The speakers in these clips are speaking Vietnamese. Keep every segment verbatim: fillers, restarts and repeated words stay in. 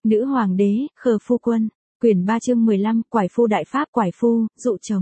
Nữ hoàng đế, khờ phu quân. Quyển ba chương mười lăm, quải phu đại pháp quải phu, dụ chồng.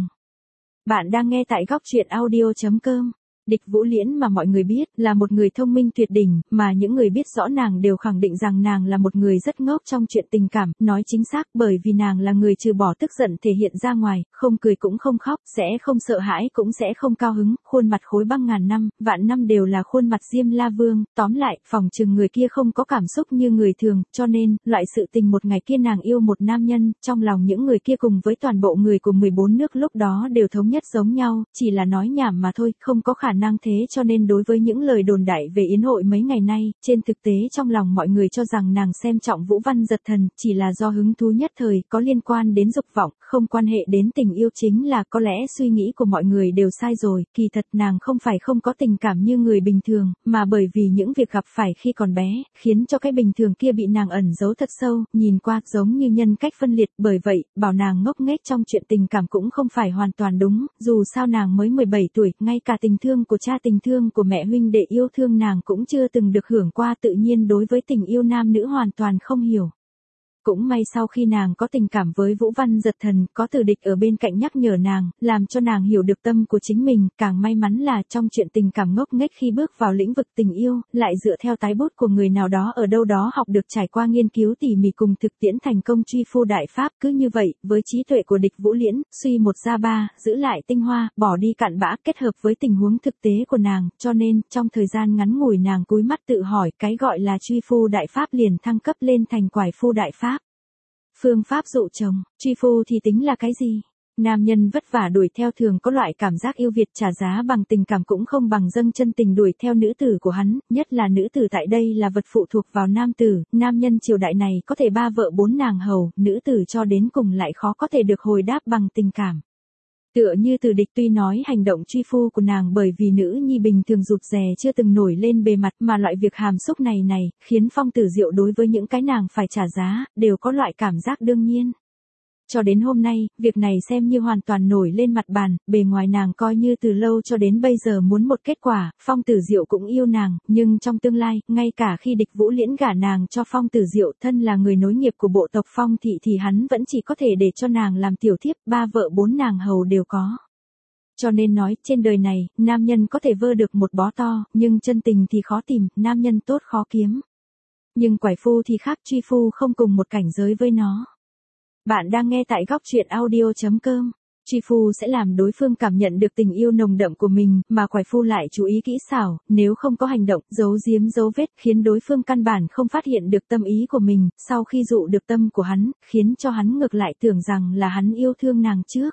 Bạn đang nghe tại góc truyện audio chấm com. Địch Vũ Liễn mà mọi người biết là một người thông minh tuyệt đỉnh, mà những người biết rõ nàng đều khẳng định rằng nàng là một người rất ngốc trong chuyện tình cảm, nói chính xác bởi vì nàng là người trừ bỏ tức giận thể hiện ra ngoài, không cười cũng không khóc, sẽ không sợ hãi cũng sẽ không cao hứng, khuôn mặt khối băng ngàn năm, vạn năm đều là khuôn mặt Diêm La Vương, tóm lại, phòng chừng người kia không có cảm xúc như người thường, cho nên, loại sự tình một ngày kia nàng yêu một nam nhân, trong lòng những người kia cùng với toàn bộ người của mười bốn nước lúc đó đều thống nhất giống nhau, chỉ là nói nhảm mà thôi, không có khả năng thế cho nên đối với những lời đồn đại về yến hội mấy ngày nay, trên thực tế trong lòng mọi người cho rằng nàng xem trọng Vũ Văn Giật Thần, chỉ là do hứng thú nhất thời, có liên quan đến dục vọng, không quan hệ đến tình yêu, chính là có lẽ suy nghĩ của mọi người đều sai rồi, kỳ thật nàng không phải không có tình cảm như người bình thường, mà bởi vì những việc gặp phải khi còn bé, khiến cho cái bình thường kia bị nàng ẩn giấu thật sâu, nhìn qua giống như nhân cách phân liệt, bởi vậy, bảo nàng ngốc nghếch trong chuyện tình cảm cũng không phải hoàn toàn đúng, dù sao nàng mới mười bảy tuổi, ngay cả tình thương của cha tình thương của mẹ huynh đệ yêu thương nàng cũng chưa từng được hưởng qua, tự nhiên đối với tình yêu nam nữ hoàn toàn không hiểu. Cũng may sau khi nàng có tình cảm với Vũ Văn Giật Thần, có Từ Địch ở bên cạnh nhắc nhở nàng, làm cho nàng hiểu được tâm của chính mình, càng may mắn là trong chuyện tình cảm ngốc nghếch khi bước vào lĩnh vực tình yêu, lại dựa theo tái bút của người nào đó ở đâu đó học được trải qua nghiên cứu tỉ mỉ cùng thực tiễn thành công truy phu đại pháp, cứ như vậy, với trí tuệ của Địch Vũ Liễn, suy một ra ba, giữ lại tinh hoa, bỏ đi cặn bã, kết hợp với tình huống thực tế của nàng, cho nên, trong thời gian ngắn ngủi nàng cúi mắt tự hỏi, cái gọi là truy phu đại pháp liền thăng cấp lên thành quải phu đại pháp. Phương pháp dụ chồng, truy phu thì tính là cái gì? Nam nhân vất vả đuổi theo thường có loại cảm giác yêu Việt, trả giá bằng tình cảm cũng không bằng dâng chân tình đuổi theo nữ tử của hắn, nhất là nữ tử tại đây là vật phụ thuộc vào nam tử, nam nhân triều đại này có thể ba vợ bốn nàng hầu, nữ tử cho đến cùng lại khó có thể được hồi đáp bằng tình cảm. Tựa như Từ Địch tuy nói hành động truy phu của nàng bởi vì nữ nhi bình thường rụt rè chưa từng nổi lên bề mặt, mà loại việc hàm xúc này này, khiến Phong Tử Diệu đối với những cái nàng phải trả giá, đều có loại cảm giác đương nhiên. Cho đến hôm nay, việc này xem như hoàn toàn nổi lên mặt bàn, bề ngoài nàng coi như từ lâu cho đến bây giờ muốn một kết quả, Phong Tử Diệu cũng yêu nàng, nhưng trong tương lai, ngay cả khi Địch Vũ Liễn gả nàng cho Phong Tử Diệu, thân là người nối nghiệp của bộ tộc Phong thị thì hắn vẫn chỉ có thể để cho nàng làm tiểu thiếp, ba vợ bốn nàng hầu đều có. Cho nên nói, trên đời này, nam nhân có thể vơ được một bó to, nhưng chân tình thì khó tìm, nam nhân tốt khó kiếm. Nhưng quải phu thì khác, truy phu không cùng một cảnh giới với nó. Bạn đang nghe tại góc truyện audio chấm com. Truy phu sẽ làm đối phương cảm nhận được tình yêu nồng đậm của mình, mà quải phu lại chú ý kỹ xảo, nếu không có hành động, giấu giếm dấu vết, khiến đối phương căn bản không phát hiện được tâm ý của mình, sau khi dụ được tâm của hắn, khiến cho hắn ngược lại tưởng rằng là hắn yêu thương nàng trước.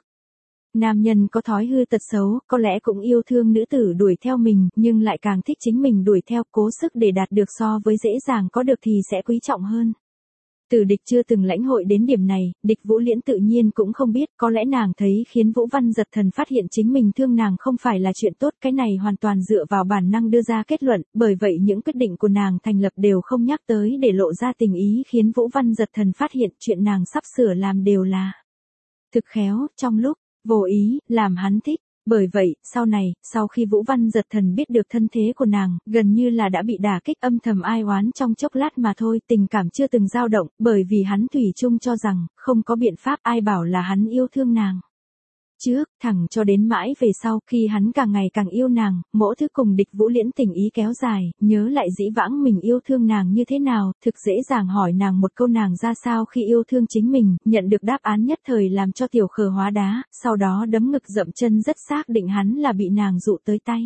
Nam nhân có thói hư tật xấu, có lẽ cũng yêu thương nữ tử đuổi theo mình, nhưng lại càng thích chính mình đuổi theo, cố sức để đạt được so với dễ dàng có được thì sẽ quý trọng hơn. Từ Địch chưa từng lãnh hội đến điểm này, Địch Vũ Liễn tự nhiên cũng không biết, có lẽ nàng thấy khiến Vũ Văn Giật Thần phát hiện chính mình thương nàng không phải là chuyện tốt, cái này hoàn toàn dựa vào bản năng đưa ra kết luận, bởi vậy những quyết định của nàng thành lập đều không nhắc tới để lộ ra tình ý, khiến Vũ Văn Giật Thần phát hiện chuyện nàng sắp sửa làm đều là thực khéo, trong lúc vô ý, làm hắn thích. Bởi vậy, sau này, sau khi Vũ Văn Giật Thần biết được thân thế của nàng, gần như là đã bị đả kích, âm thầm ai oán trong chốc lát mà thôi, tình cảm chưa từng dao động, bởi vì hắn thủy chung cho rằng, không có biện pháp, ai bảo là hắn yêu thương nàng. Trước, thẳng cho đến mãi về sau, khi hắn càng ngày càng yêu nàng, mỗi thứ cùng Địch Vũ Liễn tình ý kéo dài, nhớ lại dĩ vãng mình yêu thương nàng như thế nào, thực dễ dàng hỏi nàng một câu nàng ra sao khi yêu thương chính mình, nhận được đáp án nhất thời làm cho tiểu khờ hóa đá, sau đó đấm ngực dậm chân rất xác định hắn là bị nàng dụ tới tay.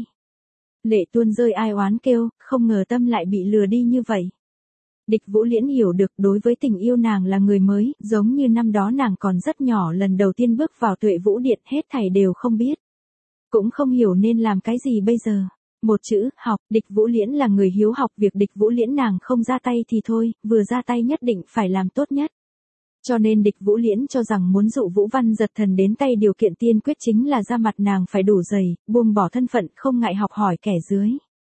Lệ tuôn rơi ai oán kêu, không ngờ tâm lại bị lừa đi như vậy. Địch Vũ Liễn hiểu được đối với tình yêu nàng là người mới, giống như năm đó nàng còn rất nhỏ lần đầu tiên bước vào Tuệ Vũ Điện, hết thảy đều không biết. Cũng không hiểu nên làm cái gì bây giờ. Một chữ, học, Địch Vũ Liễn là người hiếu học, việc Địch Vũ Liễn nàng không ra tay thì thôi, vừa ra tay nhất định phải làm tốt nhất. Cho nên Địch Vũ Liễn cho rằng muốn dụ Vũ Văn Giật Thần đến tay điều kiện tiên quyết chính là da mặt nàng phải đủ dày, buông bỏ thân phận, không ngại học hỏi kẻ dưới.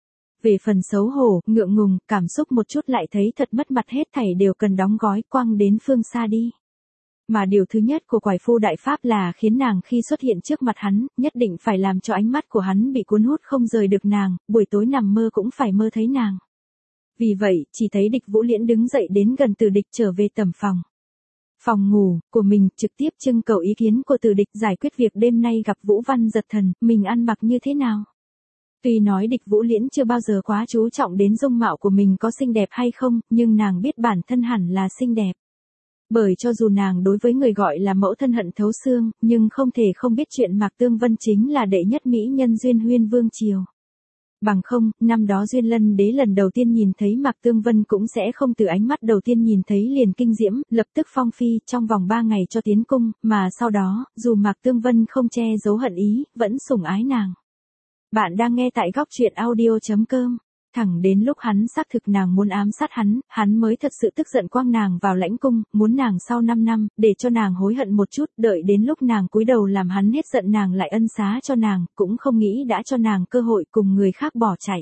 Về phần xấu hổ, ngượng ngùng, cảm xúc một chút lại thấy thật mất mặt, hết thảy đều cần đóng gói, quăng đến phương xa đi. Mà điều thứ nhất của quải phu đại pháp là khiến nàng khi xuất hiện trước mặt hắn, nhất định phải làm cho ánh mắt của hắn bị cuốn hút không rời được nàng, buổi tối nằm mơ cũng phải mơ thấy nàng. Vì vậy, chỉ thấy Địch Vũ Liễn đứng dậy đến gần Từ Địch trở về tầm phòng. Phòng ngủ của mình, trực tiếp trưng cầu ý kiến của Từ Địch giải quyết việc đêm nay gặp Vũ Văn Giật Thần, mình ăn mặc như thế nào. Tuy nói Địch Vũ Liễn chưa bao giờ quá chú trọng đến dung mạo của mình có xinh đẹp hay không, nhưng nàng biết bản thân hẳn là xinh đẹp. Bởi cho dù nàng đối với người gọi là mẫu thân hận thấu xương, nhưng không thể không biết chuyện Mạc Tương Vân chính là đệ nhất mỹ nhân Duyên Huyên Vương Triều. Bằng không, năm đó Duyên Lân Đế lần đầu tiên nhìn thấy Mạc Tương Vân cũng sẽ không từ ánh mắt đầu tiên nhìn thấy liền kinh diễm, lập tức phong phi trong vòng ba ngày cho tiến cung, mà sau đó, dù Mạc Tương Vân không che giấu hận ý, vẫn sủng ái nàng. Bạn đang nghe tại góc truyện audio chấm com. Thẳng đến lúc hắn xác thực nàng muốn ám sát hắn, hắn mới thật sự tức giận quăng nàng vào lãnh cung, muốn nàng sau năm năm, để cho nàng hối hận một chút, đợi đến lúc nàng cúi đầu làm hắn hết giận nàng lại ân xá cho nàng, cũng không nghĩ đã cho nàng cơ hội cùng người khác bỏ chạy.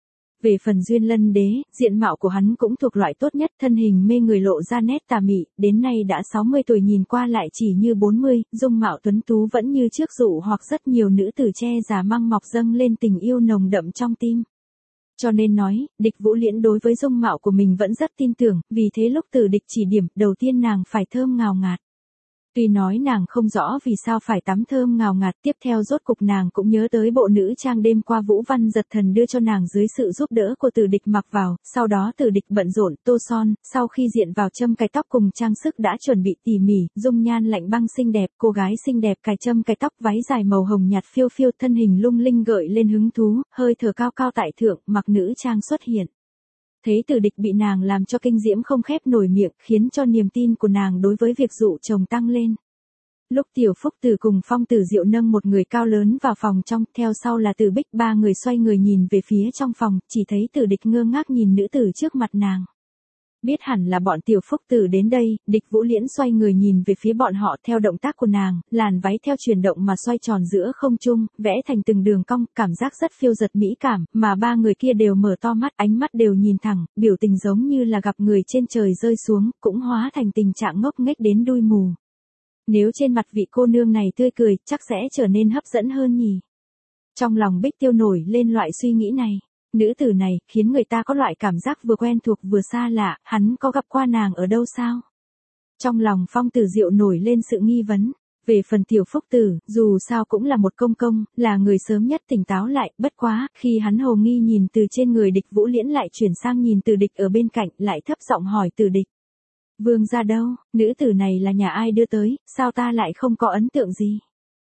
Về phần Duyên Lân Đế, diện mạo của hắn cũng thuộc loại tốt nhất, thân hình mê người lộ ra nét tà mị, đến nay đã sáu mươi tuổi nhìn qua lại chỉ như bốn mươi, dung mạo tuấn tú vẫn như trước dụ hoặc rất nhiều nữ tử che giả mang mọc dâng lên tình yêu nồng đậm trong tim. Cho nên nói, Địch Vũ Liễn đối với dung mạo của mình vẫn rất tin tưởng, vì thế lúc Từ Địch chỉ điểm, đầu tiên nàng phải thơm ngào ngạt. Tuy nói nàng không rõ vì sao phải tắm thơm ngào ngạt, tiếp theo rốt cục nàng cũng nhớ tới bộ nữ trang đêm qua Vũ Văn Giật Thần đưa cho nàng dưới sự giúp đỡ của Từ Địch mặc vào, sau đó Từ Địch bận rộn, tô son, sau khi diện vào châm cài tóc cùng trang sức đã chuẩn bị tỉ mỉ, dung nhan lạnh băng xinh đẹp, cô gái xinh đẹp cài châm cài tóc váy dài màu hồng nhạt phiêu phiêu, thân hình lung linh gợi lên hứng thú, hơi thở cao cao tại thượng, mặc nữ trang xuất hiện. Thế Từ Địch bị nàng làm cho kinh diễm không khép nổi miệng, khiến cho niềm tin của nàng đối với việc dụ chồng tăng lên. Lúc Tiểu Phúc Tử cùng Phong Tử Diệu nâng một người cao lớn vào phòng trong, theo sau là Từ Bích, ba người xoay người nhìn về phía trong phòng, chỉ thấy Từ Địch ngơ ngác nhìn nữ tử trước mặt nàng. Biết hẳn là bọn Tiểu Phúc Tử đến đây, Địch Vũ Liễn xoay người nhìn về phía bọn họ theo động tác của nàng, làn váy theo chuyển động mà xoay tròn giữa không trung, vẽ thành từng đường cong, cảm giác rất phiêu dật mỹ cảm, mà ba người kia đều mở to mắt, ánh mắt đều nhìn thẳng, biểu tình giống như là gặp người trên trời rơi xuống, cũng hóa thành tình trạng ngốc nghếch đến đuôi mù. Nếu trên mặt vị cô nương này tươi cười, chắc sẽ trở nên hấp dẫn hơn nhỉ. Trong lòng Bích Tiêu nổi lên loại suy nghĩ này. Nữ tử này, khiến người ta có loại cảm giác vừa quen thuộc vừa xa lạ, hắn có gặp qua nàng ở đâu sao? Trong lòng Phong Tử Diệu nổi lên sự nghi vấn. Về phần Tiểu Phúc Tử, dù sao cũng là một công công, là người sớm nhất tỉnh táo lại, bất quá, khi hắn hồ nghi nhìn từ trên người Địch Vũ Liễn lại chuyển sang nhìn Từ Địch ở bên cạnh, lại thấp giọng hỏi Từ Địch. Vương gia đâu, nữ tử này là nhà ai đưa tới, sao ta lại không có ấn tượng gì?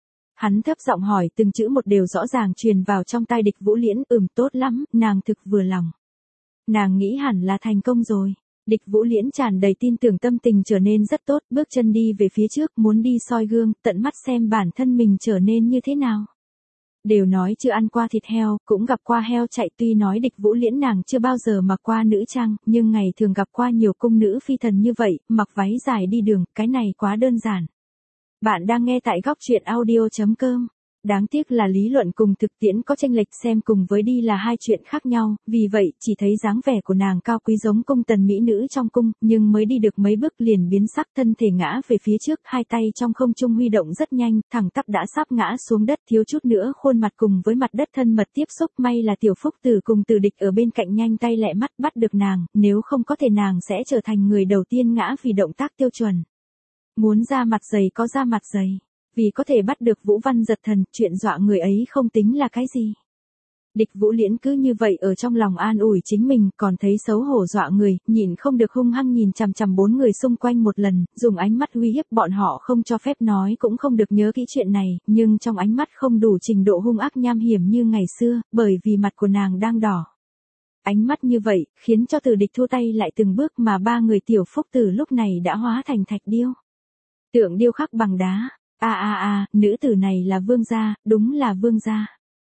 Hắn thấp giọng hỏi, từng chữ một đều rõ ràng truyền vào trong tai Địch Vũ Liễn, ừm tốt lắm, nàng thực vừa lòng. Nàng nghĩ hẳn là thành công rồi. Địch Vũ Liễn tràn đầy tin tưởng, tâm tình trở nên rất tốt, bước chân đi về phía trước, muốn đi soi gương, tận mắt xem bản thân mình trở nên như thế nào. Đều nói chưa ăn qua thịt heo, cũng gặp qua heo chạy, tuy nói Địch Vũ Liễn nàng chưa bao giờ mặc qua nữ trang, nhưng ngày thường gặp qua nhiều cung nữ phi thần như vậy, mặc váy dài đi đường, cái này quá đơn giản. Bạn đang nghe tại góc truyện audio chấm com. Đáng tiếc là lý luận cùng thực tiễn có chênh lệch, xem cùng với đi là hai chuyện khác nhau, vì vậy, chỉ thấy dáng vẻ của nàng cao quý giống cung tần mỹ nữ trong cung, nhưng mới đi được mấy bước liền biến sắc, thân thể ngã về phía trước, hai tay trong không trung huy động rất nhanh, thẳng tắp đã sắp ngã xuống đất, thiếu chút nữa khuôn mặt cùng với mặt đất thân mật tiếp xúc, may là Tiểu Phúc Tử cùng Từ Địch ở bên cạnh nhanh tay lẹ mắt bắt được nàng, nếu không có thể nàng sẽ trở thành người đầu tiên ngã vì động tác tiêu chuẩn. Muốn ra mặt dày có ra mặt dày. Vì có thể bắt được Vũ Văn Giật Thần, chuyện dọa người ấy không tính là cái gì. Địch Vũ Liễn cứ như vậy ở trong lòng an ủi chính mình, còn thấy xấu hổ dọa người, nhìn không được hung hăng nhìn chằm chằm bốn người xung quanh một lần, dùng ánh mắt uy hiếp bọn họ, không cho phép nói cũng không được nhớ kỹ chuyện này, nhưng trong ánh mắt không đủ trình độ hung ác nham hiểm như ngày xưa, bởi vì mặt của nàng đang đỏ. Ánh mắt như vậy, khiến cho Từ Địch thu tay lại từng bước, mà ba người Tiểu Phúc Tử lúc này đã hóa thành thạch điêu. Tượng điêu khắc bằng đá. A a a, nữ tử này là vương gia, đúng là vương gia.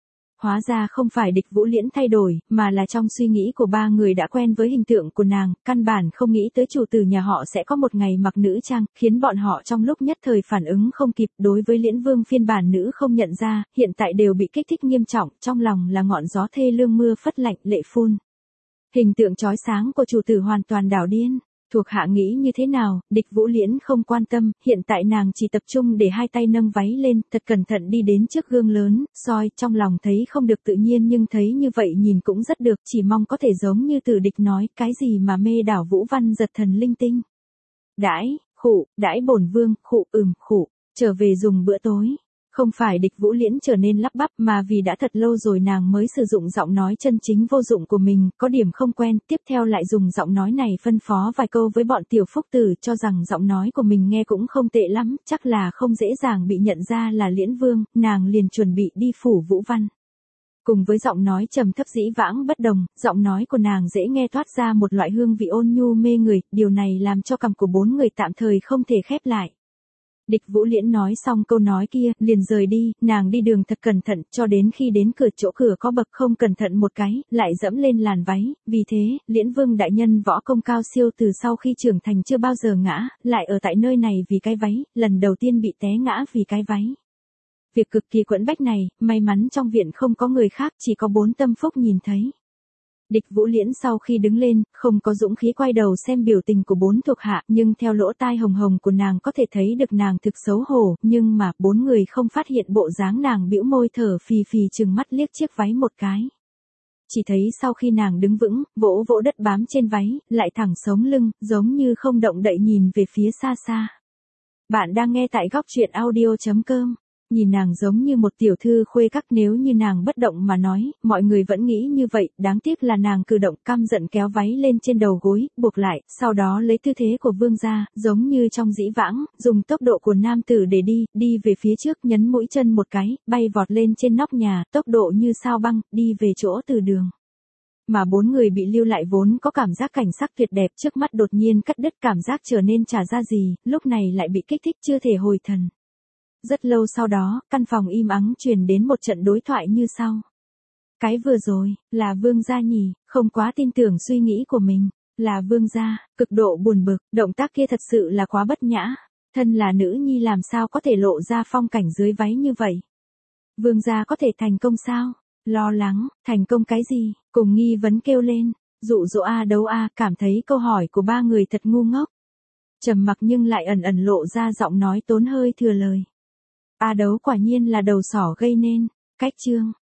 Hóa ra không phải Địch Vũ Liễn thay đổi, mà là trong suy nghĩ của ba người đã quen với hình tượng của nàng, căn bản không nghĩ tới chủ tử nhà họ sẽ có một ngày mặc nữ trang, khiến bọn họ trong lúc nhất thời phản ứng không kịp, đối với Liễn Vương phiên bản nữ không nhận ra, hiện tại đều bị kích thích nghiêm trọng, trong lòng là ngọn gió thê lương mưa phất lạnh, lệ phun. Hình tượng chói sáng của chủ tử hoàn toàn đảo điên. Thuộc hạ nghĩ như thế nào, địch Vũ Liễn không quan tâm, hiện tại nàng chỉ tập trung để hai tay nâng váy lên, thật cẩn thận đi đến trước gương lớn, soi, trong lòng thấy không được tự nhiên nhưng thấy như vậy nhìn cũng rất được, chỉ mong có thể giống như Tử Địch nói, cái gì mà mê đảo Vũ Văn giật thần linh tinh. Đãi, khụ, đãi bổn vương, khụ, ừm, khụ, trở về dùng bữa tối. Không phải địch Vũ Liễn trở nên lắp bắp mà vì đã thật lâu rồi nàng mới sử dụng giọng nói chân chính vô dụng của mình, có điểm không quen, tiếp theo lại dùng giọng nói này phân phó vài câu với bọn tiểu phúc tử cho rằng giọng nói của mình nghe cũng không tệ lắm, chắc là không dễ dàng bị nhận ra là Liễn Vương, nàng liền chuẩn bị đi phủ Vũ Văn. Cùng với giọng nói trầm thấp dĩ vãng bất đồng, giọng nói của nàng dễ nghe thoát ra một loại hương vị ôn nhu mê người, điều này làm cho cằm của bốn người tạm thời không thể khép lại. Địch Vũ Liễn nói xong câu nói kia, liền rời đi, nàng đi đường thật cẩn thận, cho đến khi đến cửa chỗ cửa có bậc không cẩn thận một cái, lại dẫm lên làn váy, vì thế, Liễn Vương đại nhân võ công cao siêu từ sau khi trưởng thành chưa bao giờ ngã, lại ở tại nơi này vì cái váy, lần đầu tiên bị té ngã vì cái váy. Việc cực kỳ quẫn bách này, may mắn trong viện không có người khác, chỉ có bốn tâm phúc nhìn thấy. Địch Vũ Liễn sau khi đứng lên, không có dũng khí quay đầu xem biểu tình của bốn thuộc hạ, nhưng theo lỗ tai hồng hồng của nàng có thể thấy được nàng thực xấu hổ, nhưng mà bốn người không phát hiện bộ dáng nàng bĩu môi thở phì phì trừng mắt liếc chiếc váy một cái. Chỉ thấy sau khi nàng đứng vững, vỗ vỗ đất bám trên váy, lại thẳng sống lưng, giống như không động đậy nhìn về phía xa xa. Bạn đang nghe tại góc truyện audio chấm com. Nhìn nàng giống như một tiểu thư khuê các, nếu như nàng bất động mà nói, mọi người vẫn nghĩ như vậy, đáng tiếc là nàng cử động, căm giận kéo váy lên trên đầu gối, buộc lại, sau đó lấy tư thế của vương gia, giống như trong dĩ vãng, dùng tốc độ của nam tử để đi, đi về phía trước, nhấn mũi chân một cái, bay vọt lên trên nóc nhà, tốc độ như sao băng, đi về chỗ từ đường. Mà bốn người bị lưu lại vốn có cảm giác cảnh sắc tuyệt đẹp trước mắt đột nhiên cắt đứt, cảm giác trở nên chả ra gì, lúc này lại bị kích thích chưa thể hồi thần. Rất lâu sau đó, căn phòng im ắng truyền đến một trận đối thoại như sau. Cái vừa rồi, là vương gia nhỉ, không quá tin tưởng suy nghĩ của mình, là vương gia, cực độ buồn bực, động tác kia thật sự là quá bất nhã, thân là nữ nhi làm sao có thể lộ ra phong cảnh dưới váy như vậy. Vương gia có thể thành công sao? Lo lắng, thành công cái gì? Cùng nghi vấn kêu lên, dụ dỗ a đấu a, cảm thấy câu hỏi của ba người thật ngu ngốc. Trầm mặc nhưng lại ẩn ẩn lộ ra giọng nói tốn hơi thừa lời. A đấu quả nhiên là đầu sỏ gây nên, cách chương.